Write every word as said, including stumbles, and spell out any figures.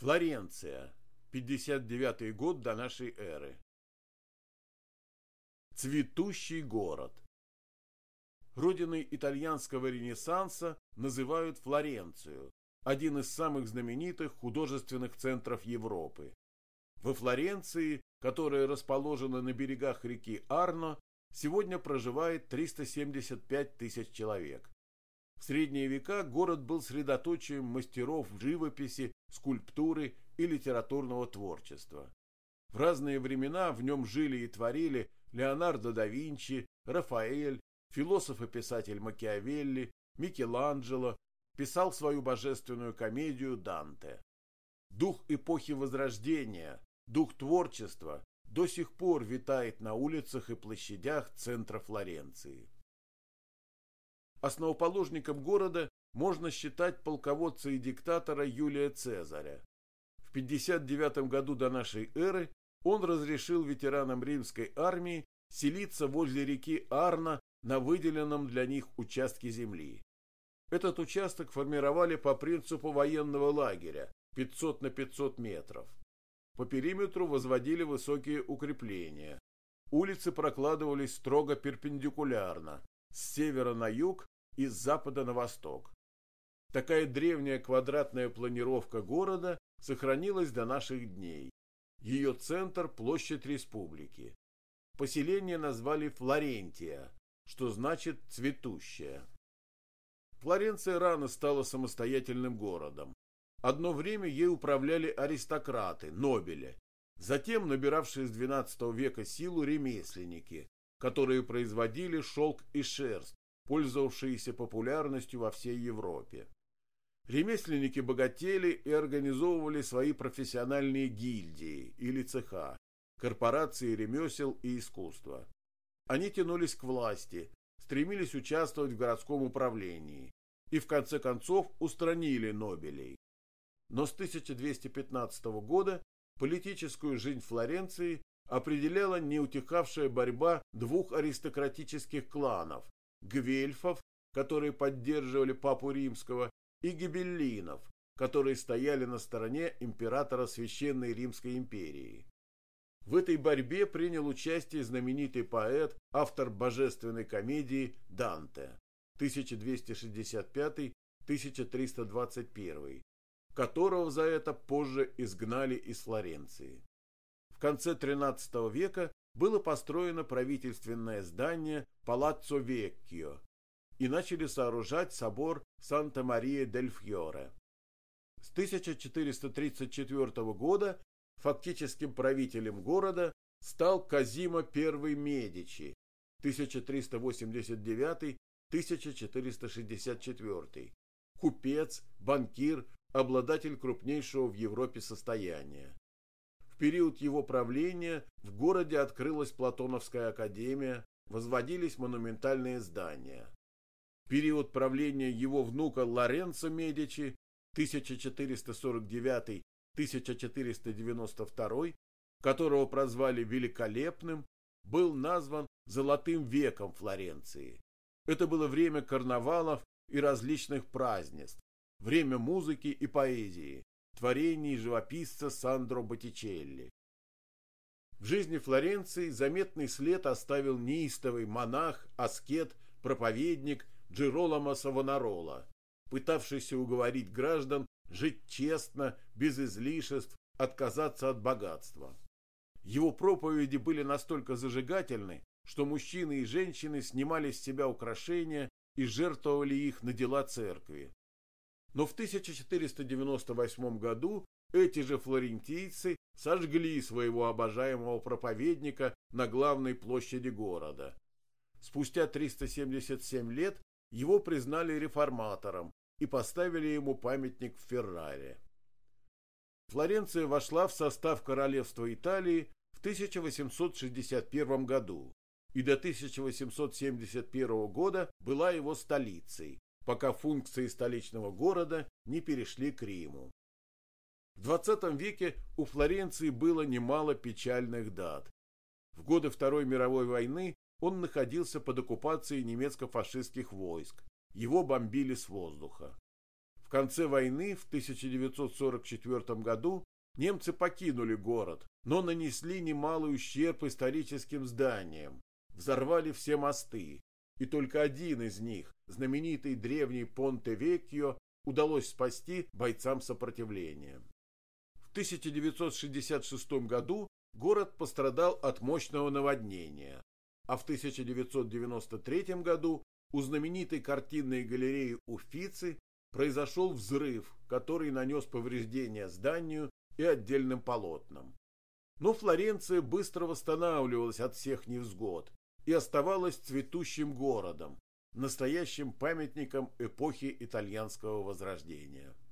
Флоренция. пятьдесят девятый год до нашей эры. Цветущий город. Родиной итальянского ренессанса называют Флоренцию, один из самых знаменитых художественных центров Европы. Во Флоренции, которая расположена на берегах реки Арно, сегодня проживает триста семьдесят пять тысяч человек. В средние века город был средоточием мастеров живописи, скульптуры и литературного творчества. В разные времена в нем жили и творили Леонардо да Винчи, Рафаэль, философ и писатель Макиавелли, Микеланджело, писал свою божественную комедию Данте. Дух эпохи Возрождения, дух творчества до сих пор витает на улицах и площадях центра Флоренции. Основоположником города можно считать полководца и диктатора Юлия Цезаря. В пятьдесят девятом году до нашей эры он разрешил ветеранам римской армии селиться возле реки Арно на выделенном для них участке земли. Этот участок формировали по принципу военного лагеря пятьсот на пятьсот метров. По периметру возводили высокие укрепления. Улицы прокладывались строго перпендикулярно, с севера на юг и с запада на восток. Такая древняя квадратная планировка города сохранилась до наших дней. Ее центр – площадь республики. Поселение назвали Флорентия, что значит «цветущая». Флоренция рано стала самостоятельным городом. Одно время ей управляли аристократы, нобели, затем набиравшие с двенадцатого века силу ремесленники, которые производили шелк и шерсть, пользовавшиеся популярностью во всей Европе. Ремесленники богатели и организовывали свои профессиональные гильдии или цеха, корпорации ремесел и искусства. Они тянулись к власти, стремились участвовать в городском управлении и в конце концов устранили нобелей. Но с тысяча двести пятнадцатого года политическую жизнь Флоренции определяла неутихавшая борьба двух аристократических кланов – гвельфов, которые поддерживали папу римского, и гибеллинов, которые стояли на стороне императора Священной Римской империи. В этой борьбе принял участие знаменитый поэт, автор божественной комедии Данте тысяча двести шестьдесят пятый — тысяча триста двадцать первый, которого за это позже изгнали из Флоренции. В конце тринадцатого века было построено правительственное здание Палаццо Веккио и начали сооружать собор Санта-Мария-дель-Фьоре. С тысяча четыреста тридцать четвёртого года фактическим правителем города стал Козимо I Медичи тысяча триста восемьдесят девятый — тысяча четыреста шестьдесят четвёртый, купец, банкир, обладатель крупнейшего в Европе состояния. В период его правления в городе открылась Платоновская академия, возводились монументальные здания. В период правления его внука Лоренцо Медичи тысяча четыреста сорок девятый — тысяча четыреста девяносто второй, которого прозвали Великолепным, был назван Золотым веком Флоренции. Это было время карнавалов и различных празднеств, время музыки и поэзии, творений живописца Сандро Боттичелли. В жизни Флоренции заметный след оставил неистовый монах, аскет, проповедник Джироломо Савонарола, пытавшийся уговорить граждан жить честно, без излишеств, отказаться от богатства. Его проповеди были настолько зажигательны, что мужчины и женщины снимали с себя украшения и жертвовали их на дела церкви. Но в тысяча четыреста девяносто восьмом году эти же флорентийцы сожгли своего обожаемого проповедника на главной площади города. Спустя триста семьдесят семь лет его признали реформатором и поставили ему памятник в Ферраре. Флоренция вошла в состав королевства Италии в тысяча восемьсот шестьдесят первом году и до тысяча восемьсот семьдесят первого года была его столицей, пока функции столичного города не перешли к Риму. В двадцатом веке у Флоренции было немало печальных дат. В годы Второй мировой войны он находился под оккупацией немецко-фашистских войск, его бомбили с воздуха. В конце войны в тысяча девятьсот сорок четвёртом году немцы покинули город, но нанесли немалый ущерб историческим зданиям, взорвали все мосты, и только один из них, знаменитый древний Понте-Веккио, удалось спасти бойцам сопротивления. В тысяча девятьсот шестьдесят шестом году город пострадал от мощного наводнения, а в тысяча девятьсот девяносто третьем году у знаменитой картинной галереи Уффици произошел взрыв, который нанес повреждения зданию и отдельным полотнам. Но Флоренция быстро восстанавливалась от всех невзгод и оставалась цветущим городом, настоящим памятником эпохи итальянского возрождения.